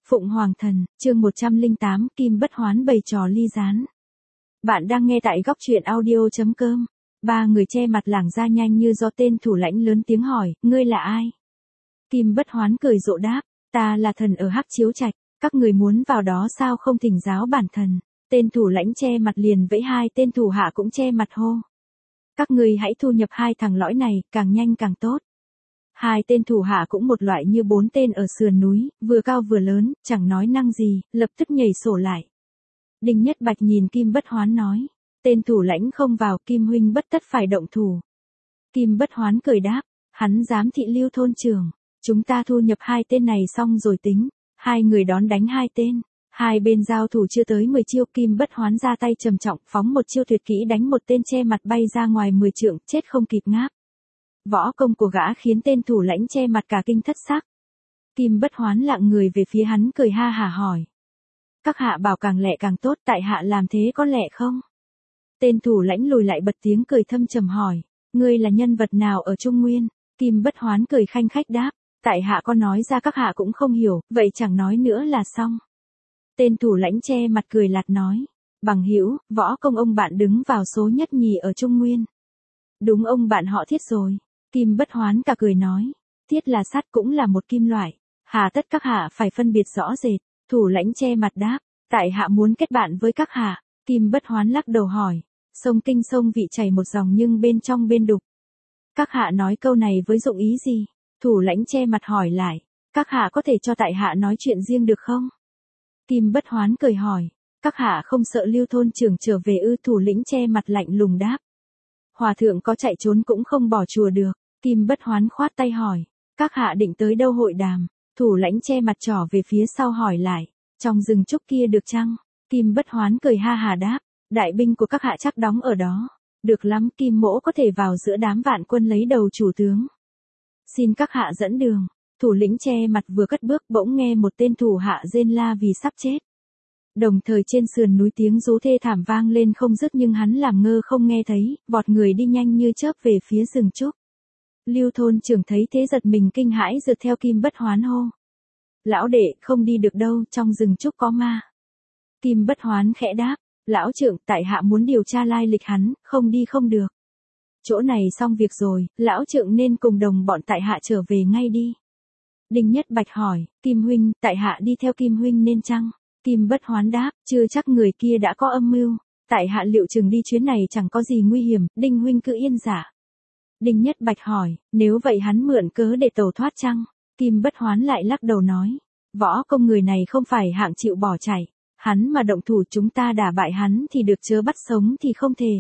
Phụng Hoàng Thần, chương 108, Kim Bất Hoán bày trò ly gián. Bạn đang nghe tại góc truyện audio.com. Ba người che mặt lảng ra nhanh như do tên thủ lãnh lớn tiếng hỏi, ngươi là ai? Kim Bất Hoán cười rộ đáp, ta là thần ở Hắc Chiếu Trạch, các người muốn vào đó sao không thỉnh giáo bản thần. Tên thủ lãnh che mặt liền vẫy hai tên thủ hạ cũng che mặt hô. Các người hãy thu nhập hai thằng lõi này, càng nhanh càng tốt. Hai tên thủ hạ cũng một loại như bốn tên ở sườn núi, vừa cao vừa lớn, chẳng nói năng gì, lập tức nhảy sổ lại. Đinh Nhất Bạch nhìn Kim Bất Hoán nói, tên thủ lãnh không vào, Kim huynh bất tất phải động thủ. Kim Bất Hoán cười đáp, hắn dám thị Lưu thôn trưởng, chúng ta thu nhập hai tên này xong rồi tính. Hai người đón đánh hai tên, hai bên giao thủ chưa tới 10 chiêu, Kim Bất Hoán ra tay trầm trọng, phóng một chiêu tuyệt kỹ đánh một tên che mặt bay ra ngoài 10 trượng, chết không kịp ngáp. Võ công của gã khiến tên thủ lãnh che mặt cả kinh thất sắc. Kim Bất Hoán lặng người về phía hắn cười ha hả hỏi. Các hạ bảo càng lẹ càng tốt, tại hạ làm thế có lẹ không? Tên thủ lãnh lùi lại bật tiếng cười thâm trầm hỏi, ngươi là nhân vật nào ở Trung Nguyên? Kim Bất Hoán cười khanh khách đáp, tại hạ có nói ra các hạ cũng không hiểu, vậy chẳng nói nữa là xong. Tên thủ lãnh che mặt cười lạt nói, bằng hữu, võ công ông bạn đứng vào số nhất nhì ở Trung Nguyên. Đúng, ông bạn họ Thiết rồi. Kim Bất Hoán cả cười nói, Thiết là sắt cũng là một kim loại, hà tất các hạ phải phân biệt rõ rệt. Thủ lãnh che mặt đáp, tại hạ muốn kết bạn với các hạ. Kim Bất Hoán lắc đầu hỏi, sông Kinh sông Vị chảy một dòng nhưng bên trong bên đục. Các hạ nói câu này với dụng ý gì? Thủ lãnh che mặt hỏi lại, các hạ có thể cho tại hạ nói chuyện riêng được không? Kim Bất Hoán cười hỏi, các hạ không sợ Lưu thôn trưởng trở về ư? Thủ lĩnh che mặt lạnh lùng đáp, hòa thượng có chạy trốn cũng không bỏ chùa được. Kim Bất Hoán khoát tay hỏi, các hạ định tới đâu hội đàm? Thủ lãnh che mặt trỏ về phía sau hỏi lại, trong rừng trúc kia được chăng? Kim Bất Hoán cười ha hà đáp, đại binh của các hạ chắc đóng ở đó. Được lắm, Kim mỗ có thể vào giữa đám vạn quân lấy đầu chủ tướng. Xin các hạ dẫn đường. Thủ lĩnh che mặt vừa cất bước bỗng nghe một tên thủ hạ rên la vì sắp chết. Đồng thời trên sườn núi tiếng rú thê thảm vang lên không dứt nhưng hắn làm ngơ không nghe thấy, vọt người đi nhanh như chớp về phía rừng trúc. Lưu thôn trưởng thấy thế giật mình kinh hãi rượt theo Kim Bất Hoán hô. Lão đệ, không đi được đâu, trong rừng trúc có ma. Kim Bất Hoán khẽ đáp, lão trưởng, tại hạ muốn điều tra lai lịch hắn, không đi không được. Chỗ này xong việc rồi, lão trưởng nên cùng đồng bọn tại hạ trở về ngay đi. Đinh Nhất Bạch hỏi, Kim huynh, tại hạ đi theo Kim huynh nên chăng? Kim Bất Hoán đáp, chưa chắc, người kia đã có âm mưu. Tại hạ liệu chừng đi chuyến này chẳng có gì nguy hiểm, Đinh huynh cứ yên dạ. Đinh Nhất Bạch hỏi, nếu vậy hắn mượn cớ để tẩu thoát chăng? Kim Bất Hoán lại lắc đầu nói, võ công người này không phải hạng chịu bỏ chạy. Hắn mà động thủ chúng ta đả bại hắn thì được, chớ bắt sống thì không thể.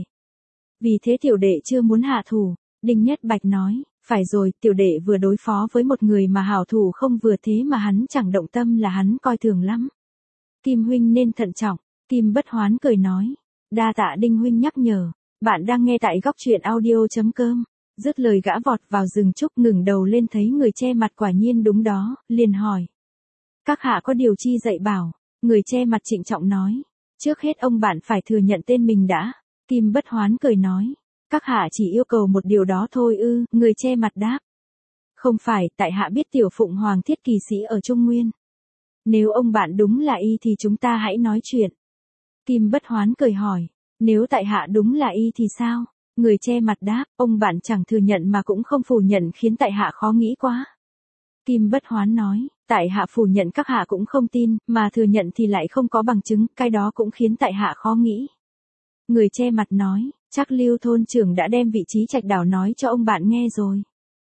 Vì thế tiểu đệ chưa muốn hạ thủ. Đinh Nhất Bạch nói, phải rồi, tiểu đệ vừa đối phó với một người mà hảo thủ không vừa, thế mà hắn chẳng động tâm là hắn coi thường lắm. Kim huynh nên thận trọng. Kim Bất Hoán cười nói, đa tạ Đinh huynh nhắc nhở. Bạn đang nghe tại góc truyện audio.com. Dứt lời gã vọt vào rừng trúc, ngừng đầu lên thấy người che mặt quả nhiên đúng đó, liền hỏi. Các hạ có điều chi dạy bảo? Người che mặt trịnh trọng nói, trước hết ông bạn phải thừa nhận tên mình đã. Kim Bất Hoán cười nói, các hạ chỉ yêu cầu một điều đó thôi ư? Người che mặt đáp, không phải, tại hạ biết tiểu Phụng Hoàng Thiết kỳ sĩ ở Trung Nguyên. Nếu ông bạn đúng là y thì chúng ta hãy nói chuyện. Kim Bất Hoán cười hỏi, nếu tại hạ đúng là y thì sao? Người che mặt đáp, ông bạn chẳng thừa nhận mà cũng không phủ nhận khiến tại hạ khó nghĩ quá. Kim Bất Hoán nói, tại hạ phủ nhận các hạ cũng không tin, mà thừa nhận thì lại không có bằng chứng, cái đó cũng khiến tại hạ khó nghĩ. Người che mặt nói, chắc Lưu thôn trưởng đã đem vị trí Trạch Đảo nói cho ông bạn nghe rồi.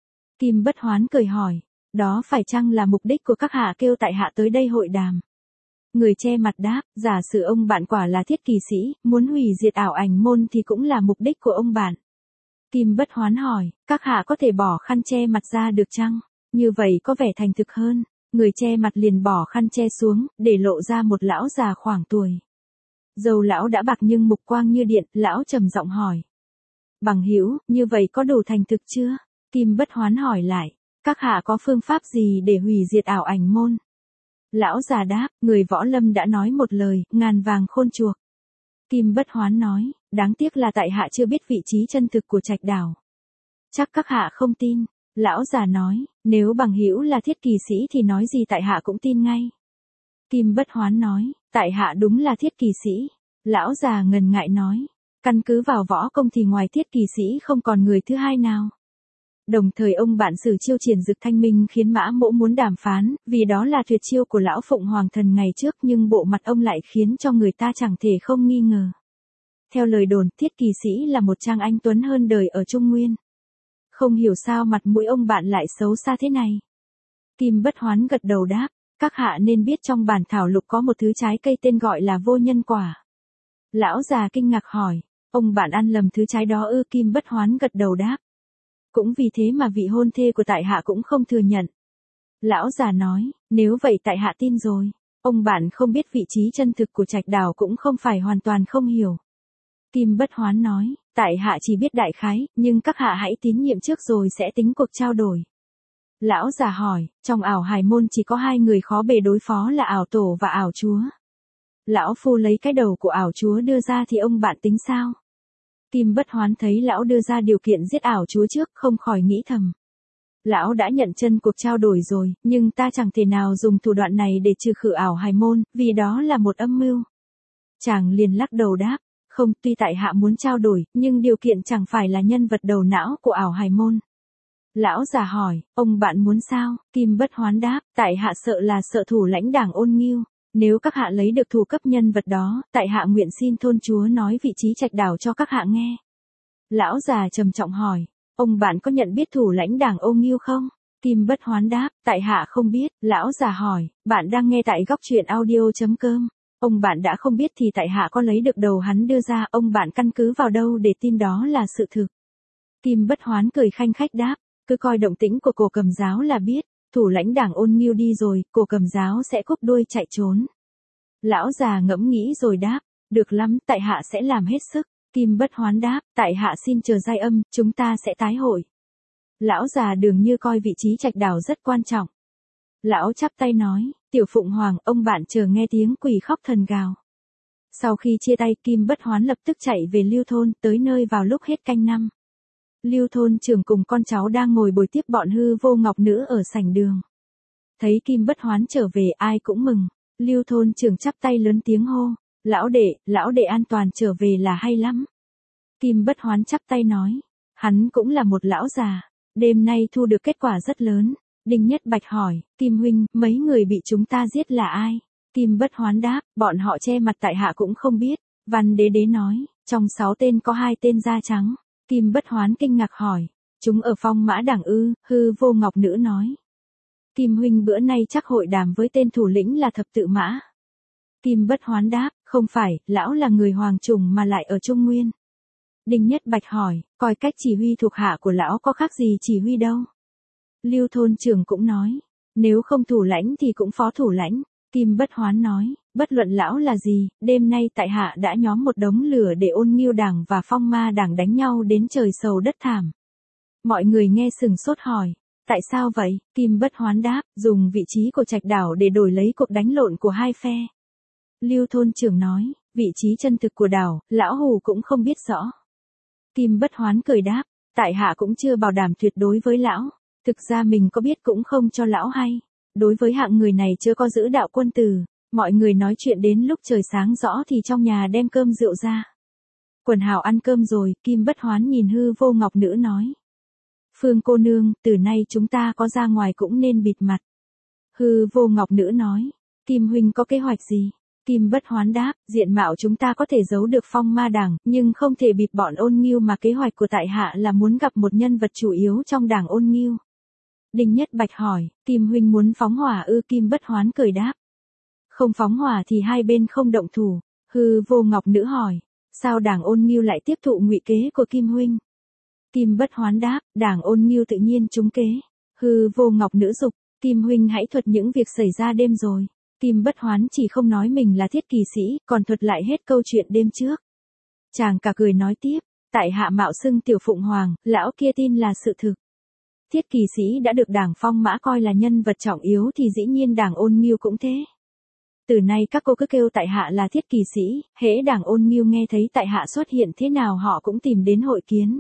Kim Bất Hoán cười hỏi, đó phải chăng là mục đích của các hạ kêu tại hạ tới đây hội đàm? Người che mặt đáp, giả sử ông bạn quả là Thiết kỳ sĩ, muốn hủy diệt ảo ảnh môn thì cũng là mục đích của ông bạn. Kim Bất Hoán hỏi, các hạ có thể bỏ khăn che mặt ra được chăng? Như vậy có vẻ thành thực hơn. Người che mặt liền bỏ khăn che xuống, để lộ ra một lão già khoảng tuổi. Dầu lão đã bạc nhưng mục quang như điện, lão trầm giọng hỏi. Bằng hữu, như vậy có đủ thành thực chưa? Kim Bất Hoán hỏi lại, các hạ có phương pháp gì để hủy diệt ảo ảnh môn? Lão già đáp, người võ lâm đã nói một lời, ngàn vàng khôn chuộc. Kim Bất Hoán nói, đáng tiếc là tại hạ chưa biết vị trí chân thực của Trạch Đảo. Chắc các hạ không tin. Lão già nói, nếu bằng hữu là Thiết kỳ sĩ thì nói gì tại hạ cũng tin ngay. Kim Bất Hoán nói, tại hạ đúng là thiết kỳ sĩ. Lão già ngần ngại nói, căn cứ vào võ công thì ngoài thiết kỳ sĩ không còn người thứ hai nào. Đồng thời ông bạn sử chiêu triển dực thanh minh khiến Mã Mỗ muốn đàm phán, vì đó là tuyệt chiêu của lão Phụng Hoàng Thần ngày trước, nhưng bộ mặt ông lại khiến cho người ta chẳng thể không nghi ngờ. Theo lời đồn, thiết kỳ sĩ là một trang anh tuấn hơn đời ở Trung Nguyên. Không hiểu sao mặt mũi ông bạn lại xấu xa thế này. Kim Bất Hoán gật đầu đáp, các hạ nên biết trong bản thảo lục có một thứ trái cây tên gọi là vô nhân quả. Lão già kinh ngạc hỏi, ông bạn ăn lầm thứ trái đó ư? Kim Bất Hoán gật đầu đáp. Cũng vì thế mà vị hôn thê của tại hạ cũng không thừa nhận. Lão già nói, nếu vậy tại hạ tin rồi. Ông bạn không biết vị trí chân thực của Trạch Đào cũng không phải hoàn toàn không hiểu. Kim Bất Hoán nói, tại hạ chỉ biết đại khái, nhưng các hạ hãy tín nhiệm trước rồi sẽ tính cuộc trao đổi. Lão già hỏi, trong ảo hài môn chỉ có hai người khó bề đối phó là ảo tổ và ảo chúa. Lão phu lấy cái đầu của ảo chúa đưa ra thì ông bạn tính sao? Kim Bất Hoán thấy lão đưa ra điều kiện giết ảo chúa trước, không khỏi nghĩ thầm. Lão đã nhận chân cuộc trao đổi rồi, nhưng ta chẳng thể nào dùng thủ đoạn này để trừ khử ảo hài môn, vì đó là một âm mưu. Chàng liền lắc đầu đáp, không, tuy tại hạ muốn trao đổi, nhưng điều kiện chẳng phải là nhân vật đầu não của ảo hài môn. Lão già hỏi, ông bạn muốn sao? Kim Bất Hoán đáp, tại hạ sợ là sợ thủ lãnh đảng Ôn Nghiêu. Nếu các hạ lấy được thủ cấp nhân vật đó, tại hạ nguyện xin thôn chúa nói vị trí Trạch Đào cho các hạ nghe. Lão già trầm trọng hỏi, ông bạn có nhận biết thủ lãnh đảng Ôn Nghiêu không? Kim Bất Hoán đáp, tại hạ không biết. Lão già hỏi, bạn đang nghe tại góc truyện audio.com. Ông bạn đã không biết thì tại hạ có lấy được đầu hắn đưa ra, ông bạn căn cứ vào đâu để tin đó là sự thực? Kim Bất Hoán cười khanh khách đáp, cứ coi động tĩnh của Cổ Cầm Giáo là biết. Thủ lãnh đảng Ôn Nghiêu đi rồi, Cổ Cầm Giáo sẽ cúp đuôi chạy trốn. Lão già ngẫm nghĩ rồi đáp, được lắm, tại hạ sẽ làm hết sức. Kim Bất Hoán đáp, tại hạ xin chờ giai âm, chúng ta sẽ tái hội. Lão già dường như coi vị trí Trạch Đào rất quan trọng. Lão chắp tay nói, Tiểu Phụng Hoàng, ông bạn chờ nghe tiếng quỷ khóc thần gào. Sau khi chia tay, Kim Bất Hoán lập tức chạy về Lưu thôn, tới nơi vào lúc hết canh năm. Lưu thôn trưởng cùng con cháu đang ngồi bồi tiếp bọn Hư Vô Ngọc Nữ ở sảnh đường. Thấy Kim Bất Hoán trở về, ai cũng mừng. Lưu thôn trưởng chắp tay lớn tiếng hô, lão đệ an toàn trở về là hay lắm. Kim Bất Hoán chắp tay nói, hắn cũng là một lão già, đêm nay thu được kết quả rất lớn. Đinh Nhất Bạch hỏi, Kim huynh, mấy người bị chúng ta giết là ai? Kim Bất Hoán đáp, bọn họ che mặt tại hạ cũng không biết. Văn Đế Đế nói, trong 6 tên có 2 tên da trắng. Kim Bất Hoán kinh ngạc hỏi, chúng ở Phong Mã Đảng ư? Hư Vô Ngọc Nữ nói, Kim huynh bữa nay chắc hội đàm với tên thủ lĩnh là Thập Tự Mã. Kim Bất Hoán đáp, không phải, lão là người hoàng chủng mà lại ở Trung Nguyên. Đinh Nhất Bạch hỏi, coi cách chỉ huy thuộc hạ của lão có khác gì chỉ huy đâu. Lưu thôn trưởng cũng nói, nếu không thủ lãnh thì cũng phó thủ lãnh. Kim Bất Hoán nói, bất luận lão là gì, đêm nay tại hạ đã nhóm một đống lửa để Ôn Nghiêu đảng và Phong Ma đảng đánh nhau đến trời sầu đất thảm. Mọi người nghe sừng sốt hỏi, tại sao vậy? Kim Bất Hoán đáp, dùng vị trí của Trạch Đảo để đổi lấy cuộc đánh lộn của hai phe. Lưu thôn trưởng nói, vị trí chân thực của đảo, lão hù cũng không biết rõ. Kim Bất Hoán cười đáp, tại hạ cũng chưa bảo đảm tuyệt đối với lão, thực ra mình có biết cũng không cho lão hay. Đối với hạng người này chưa có giữ đạo quân tử, mọi người nói chuyện đến lúc trời sáng rõ thì trong nhà đem cơm rượu ra. Quần hào ăn cơm rồi, Kim Bất Hoán nhìn Hư Vô Ngọc Nữ nói. Phương cô nương, từ nay chúng ta có ra ngoài cũng nên bịt mặt. Hư Vô Ngọc Nữ nói, Kim huynh có kế hoạch gì? Kim Bất Hoán đáp, diện mạo chúng ta có thể giấu được Phong Ma đảng, nhưng không thể bịt bọn Ôn Nghiêu, mà kế hoạch của tại hạ là muốn gặp một nhân vật chủ yếu trong đảng Ôn Nghiêu. Đinh Nhất Bạch hỏi, Kim huynh muốn phóng hỏa ư? Kim Bất Hoán cười đáp, không phóng hỏa thì hai bên không động thủ. Hư Vô Ngọc Nữ hỏi, sao đảng Ôn Nghiêu lại tiếp thụ ngụy kế của Kim huynh? Kim Bất Hoán đáp, đảng Ôn Nghiêu tự nhiên trúng kế. Hư Vô Ngọc Nữ dục, Kim huynh hãy thuật những việc xảy ra đêm rồi. Kim Bất Hoán chỉ không nói mình là thiết kỳ sĩ, còn thuật lại hết câu chuyện đêm trước. Chàng cả cười nói tiếp, tại hạ mạo xưng Tiểu Phụng Hoàng, lão kia tin là sự thực. Thiết kỳ sĩ đã được đảng Phong Mã coi là nhân vật trọng yếu thì dĩ nhiên đảng Ôn Nghiêu cũng thế. Từ nay các cô cứ kêu tại hạ là thiết kỳ sĩ, hễ đảng Ôn Nghiêu nghe thấy tại hạ xuất hiện thế nào họ cũng tìm đến hội kiến.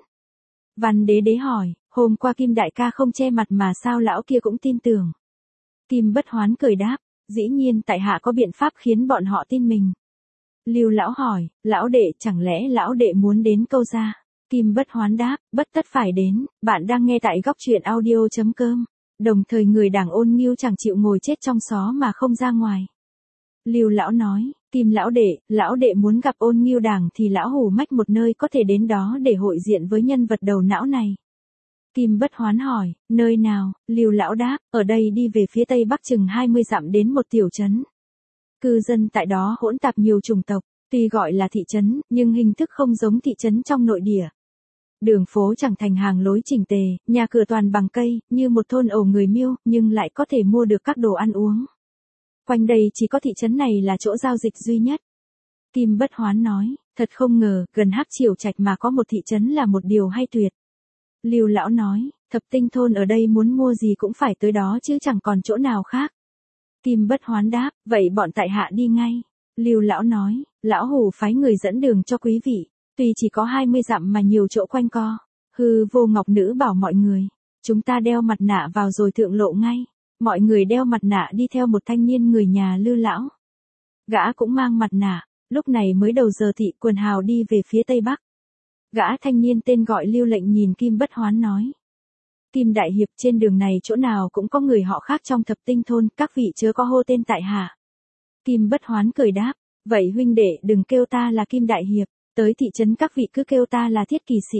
Văn Đế Đế hỏi, hôm qua Kim đại ca không che mặt mà sao lão kia cũng tin tưởng? Kim Bất Hoán cười đáp, dĩ nhiên tại hạ có biện pháp khiến bọn họ tin mình. Lưu lão hỏi, lão đệ, chẳng lẽ lão đệ muốn đến Câu Gia? Kim Bất Hoán đáp, bất tất phải đến, bạn đang nghe tại góc truyện audio.com. Đồng thời người đảng Ôn Ngưu chẳng chịu ngồi chết trong xó mà không ra ngoài. Lưu lão nói, Kim lão đệ muốn gặp Ôn Ngưu đảng thì lão hù mách một nơi có thể đến đó để hội diện với nhân vật đầu não này. Kim Bất Hoán hỏi, nơi nào? Lưu lão đáp, ở đây đi về phía tây bắc chừng 20 dặm đến một tiểu trấn. Cư dân tại đó hỗn tạp nhiều chủng tộc, tuy gọi là thị trấn, nhưng hình thức không giống thị trấn trong nội địa. Đường phố chẳng thành hàng lối chỉnh tề, nhà cửa toàn bằng cây, như một thôn ổ người Miêu, nhưng lại có thể mua được các đồ ăn uống. Quanh đây chỉ có thị trấn này là chỗ giao dịch duy nhất. Kim Bất Hoán nói, thật không ngờ, gần Hắc Triều Trạch mà có một thị trấn là một điều hay tuyệt. Lưu lão nói, Thập Tinh thôn ở đây muốn mua gì cũng phải tới đó chứ chẳng còn chỗ nào khác. Kim Bất Hoán đáp, vậy bọn tại hạ đi ngay. Lưu lão nói, lão hủ phái người dẫn đường cho quý vị, tuy chỉ có 20 dặm mà nhiều chỗ quanh co. Hư Vô Ngọc Nữ bảo mọi người, chúng ta đeo mặt nạ vào rồi thượng lộ ngay. Mọi người đeo mặt nạ đi theo một thanh niên người nhà Lư lão. Gã cũng mang mặt nạ, lúc này mới đầu giờ thị quần hào đi về phía tây bắc. Gã thanh niên tên gọi Lưu Lệnh nhìn Kim Bất Hoán nói. Kim đại hiệp, trên đường này chỗ nào cũng có người họ khác trong Thập Tinh thôn, các vị chớ có hô tên tại hạ. Kim Bất Hoán cười đáp, vậy huynh đệ đừng kêu ta là Kim đại hiệp, tới thị trấn các vị cứ kêu ta là Thiết kỳ sĩ.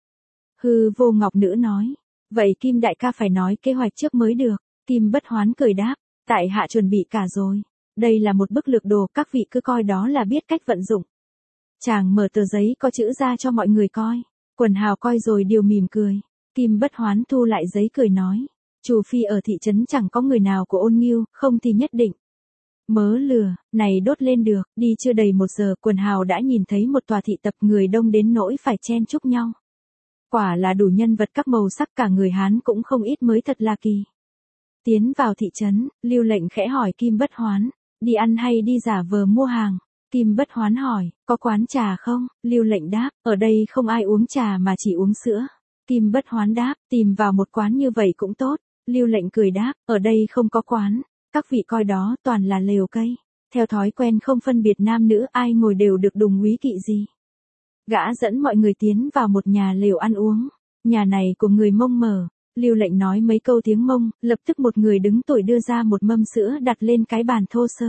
Hư Vô Ngọc Nữ nói, vậy Kim đại ca phải nói kế hoạch trước mới được. Kim Bất Hoán cười đáp, tại hạ chuẩn bị cả rồi. Đây là một bức lược đồ, các vị cứ coi đó là biết cách vận dụng. Chàng mở tờ giấy có chữ ra cho mọi người coi. Quần hào coi rồi đều mỉm cười. Kim Bất Hoán thu lại giấy cười nói, trừ phi ở thị trấn chẳng có người nào của Ôn Ngưu, không thì nhất định. Mớ lừa, này đốt lên được, đi chưa đầy 1 giờ, quần hào đã nhìn thấy một tòa thị tập người đông đến nỗi phải chen chúc nhau. Quả là đủ nhân vật các màu sắc, cả người Hán cũng không ít, mới thật là kỳ. Tiến vào thị trấn, Lưu Lệnh khẽ hỏi Kim Bất Hoán, đi ăn hay đi giả vờ mua hàng? Kim Bất Hoán hỏi, có quán trà không? Lưu Lệnh đáp, ở đây không ai uống trà mà chỉ uống sữa. Kim Bất Hoán đáp, tìm vào một quán như vậy cũng tốt. Lưu Lệnh cười đáp, ở đây không có quán, các vị coi đó toàn là lều cây. Theo thói quen không phân biệt nam nữ, ai ngồi đều được đùng úy kỵ gì. Gã dẫn mọi người tiến vào một nhà lều ăn uống. Nhà này của người Mông mở. Lưu Lệnh nói mấy câu tiếng Mông, lập tức một người đứng tuổi đưa ra một mâm sữa đặt lên cái bàn thô sơ.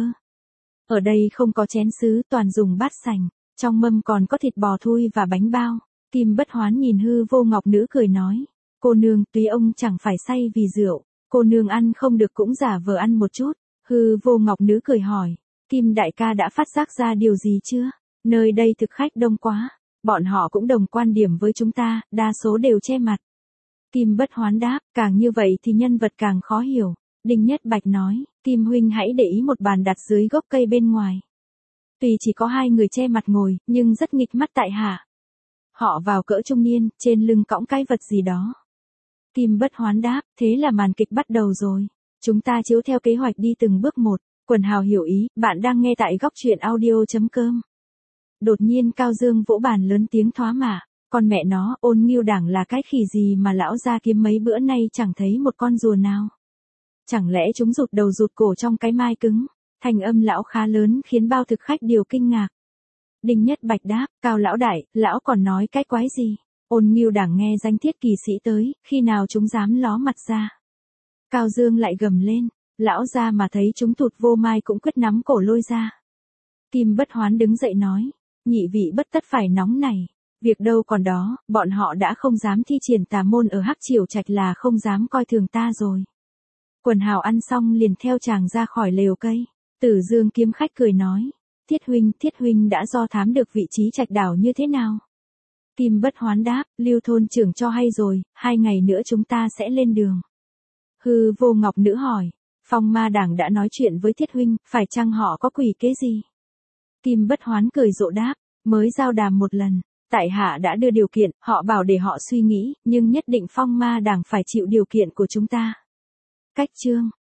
Ở đây không có chén sứ, toàn dùng bát sành, trong mâm còn có thịt bò thui và bánh bao. Kim Bất Hoán nhìn Hư Vô Ngọc Nữ cười nói, cô nương, tuy ông chẳng phải say vì rượu, cô nương ăn không được cũng giả vờ ăn một chút. Hư Vô Ngọc Nữ cười hỏi, Kim đại ca đã phát giác ra điều gì chưa? Nơi đây thực khách đông quá, bọn họ cũng đồng quan điểm với chúng ta, đa số đều che mặt. Kim Bất Hoán đáp, càng như vậy thì nhân vật càng khó hiểu. Đinh Nhất Bạch nói, Kim huynh hãy để ý một bàn đặt dưới gốc cây bên ngoài. Tuy chỉ có 2 người che mặt ngồi, nhưng rất nghịch mắt tại hạ. Họ vào cỡ trung niên, trên lưng cõng cái vật gì đó. Kim Bất Hoán đáp, thế là màn kịch bắt đầu rồi. Chúng ta chiếu theo kế hoạch đi từng bước một. Quần hào hiểu ý, bạn đang nghe tại góc truyện audio.com. Đột nhiên Cao Dương vỗ bàn lớn tiếng thoá mạ. Con mẹ nó, Ôn Ngưu đảng là cái khỉ gì mà lão gia kiếm mấy bữa nay chẳng thấy một con rùa nào. Chẳng lẽ chúng rụt đầu rụt cổ trong cái mai cứng? Thành âm lão khá lớn khiến bao thực khách đều kinh ngạc. Đinh Nhất Bạch đáp, Cao lão đại, lão còn nói cái quái gì? Ôn Ngưu đảng nghe danh Thiết kỳ sĩ tới, khi nào chúng dám ló mặt ra? Cao Dương lại gầm lên, lão gia mà thấy chúng thụt vô mai cũng quyết nắm cổ lôi ra. Kim Bất Hoán đứng dậy nói, nhị vị bất tất phải nóng này. Việc đâu còn đó, bọn họ đã không dám thi triển tà môn ở Hắc Triều Trạch là không dám coi thường ta rồi. Quần hào ăn xong liền theo chàng ra khỏi lều cây. Tử Dương kiếm khách cười nói, Thiết huynh đã do thám được vị trí trạch đảo như thế nào? Kim Bất Hoán đáp, Lưu thôn trưởng cho hay rồi, 2 ngày nữa chúng ta sẽ lên đường. Hư Vô Ngọc Nữ hỏi, Phong Ma đảng đã nói chuyện với Thiết huynh, phải chăng họ có quỷ kế gì? Kim Bất Hoán cười rộ đáp, mới giao đàm một lần. Tại hạ đã đưa điều kiện, họ bảo để họ suy nghĩ, nhưng nhất định Phong Ma đảng phải chịu điều kiện của chúng ta. Cách chương